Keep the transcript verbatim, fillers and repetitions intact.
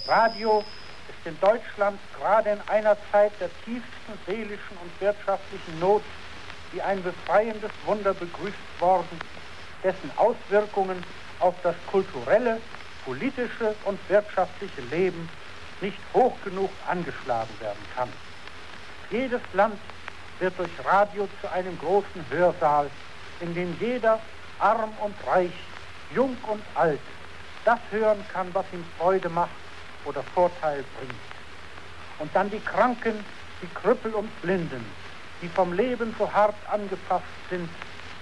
Radio ist in Deutschland gerade in einer Zeit der tiefsten seelischen und wirtschaftlichen Not wie ein befreiendes Wunder begrüßt worden, dessen Auswirkungen auf das kulturelle, politische und wirtschaftliche Leben nicht hoch genug angeschlagen werden kann. Jedes Land wird durch Radio zu einem großen Hörsaal, in dem jeder, arm und reich, jung und alt, das hören kann, was ihm Freude macht oder Vorteil bringt. Und dann die Kranken, die Krüppel und Blinden, die vom Leben so hart angefasst sind,